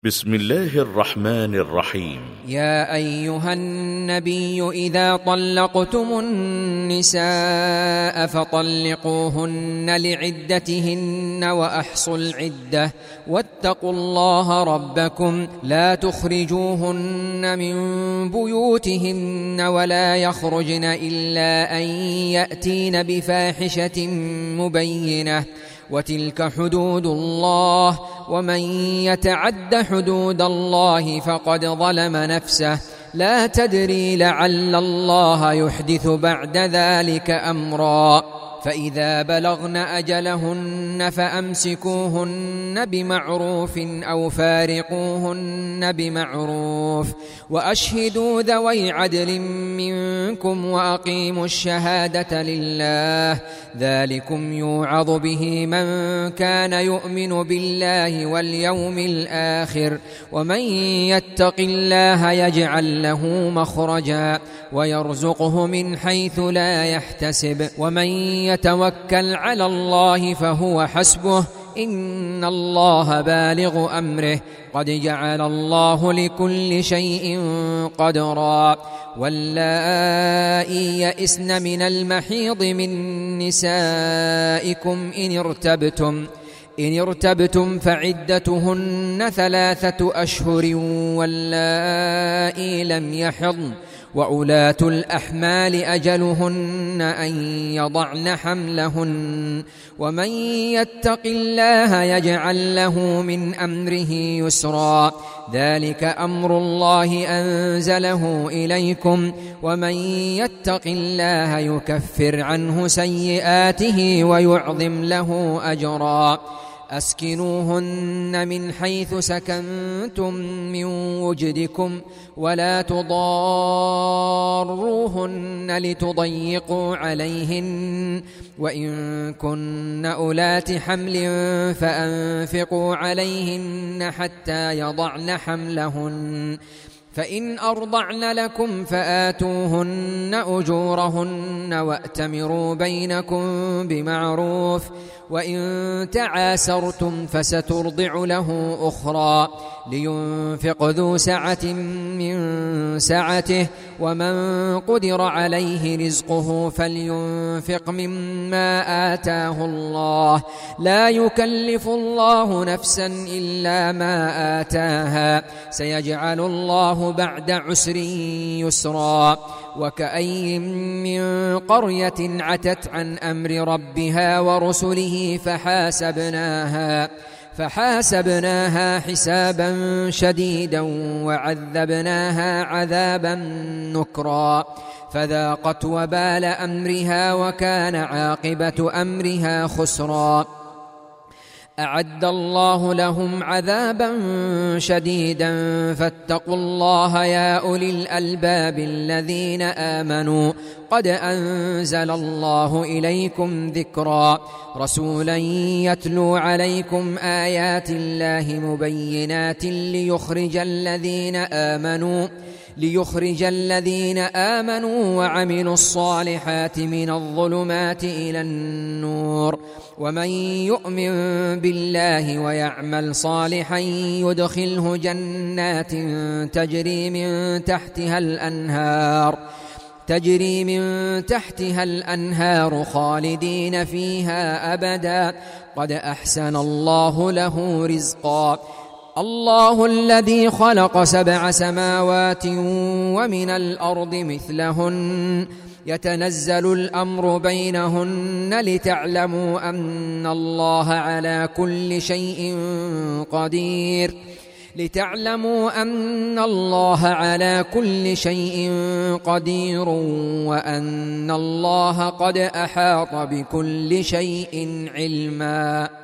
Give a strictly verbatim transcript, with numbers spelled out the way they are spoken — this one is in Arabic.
بسم الله الرحمن الرحيم. يا أيها النبي إذا طلقتم النساء فطلقوهن لعدتهن وأحصوا العدة واتقوا الله ربكم لا تخرجوهن من بيوتهن ولا يخرجن إلا أن يأتين بفاحشة مبينة وتلك حدود الله ومن يتعد حدود الله فقد ظلم نفسه لا تدري لعل الله يحدث بعد ذلك أمرا فإذا بلغن أجلهن فأمسكوهن بمعروف أو فارقوهن بمعروف وأشهدوا ذوي عدل منكم وأقيموا الشهادة لله ذلكم يوعظ به من كان يؤمن بالله واليوم الآخر ومن يتق الله يجعل له مخرجا ويرزقه من حيث لا يحتسب ومن يتوكل على الله فهو حسبه إن الله بالغ أمره قد جعل الله لكل شيء قدرا واللائي يئسن من المحيض من نسائكم إن ارتبتم إن ارتبتم فعدتهن ثلاثة أشهر واللائي لم يحضن وأولاة الأحمال أجلهن أن يضعن حملهن ومن يتق الله يجعل له من أمره يسرا ذلك أمر الله أنزله إليكم ومن يتق الله يكفر عنه سيئاته ويعظم له أجرا أسكنوهن من حيث سكنتم من وجدكم ولا تضاروهن لتضيقوا عليهن وإن كن أولات حمل فأنفقوا عليهن حتى يضعن حملهن فإن أرضعن لكم فآتوهن أجورهن وأتمروا بينكم بمعروف وإن تعاسرتم فسترضع له أخرى لينفق ذو سعة من سعته ومن قدر عليه رزقه فلينفق مما آتاه الله لا يكلف الله نفسا إلا ما آتاها سيجعل الله بعد عسر يسرا وكأي من قرية عتت عن أمر ربها ورسله فحاسبناها فحاسبناها حسابا شديدا وعذبناها عذابا نكرا فذاقت وبال أمرها وكان عاقبة أمرها خسرا أعد الله لهم عذابا شديدا فاتقوا الله يا أولي الألباب الذين آمنوا قد أنزل الله إليكم ذكرا رسولا يتلو عليكم آيات الله مبينات ليخرج الذين آمنوا ليخرج الذين آمنوا وعملوا الصالحات من الظلمات إلى النور ومن يؤمن بالله ويعمل صالحا يدخله جنات تجري من تحتها الأنهار تجري من تحتها الأنهار خالدين فيها أبدا قد أحسن الله له رزقا الله الذي خلق سبع سماوات ومن الأرض مثلهن يتنزل الأمر بينهن لتعلموا أن الله على كل شيء قدير لتعلموا أن الله على كل شيء قدير وأن الله قد أحاط بكل شيء علما.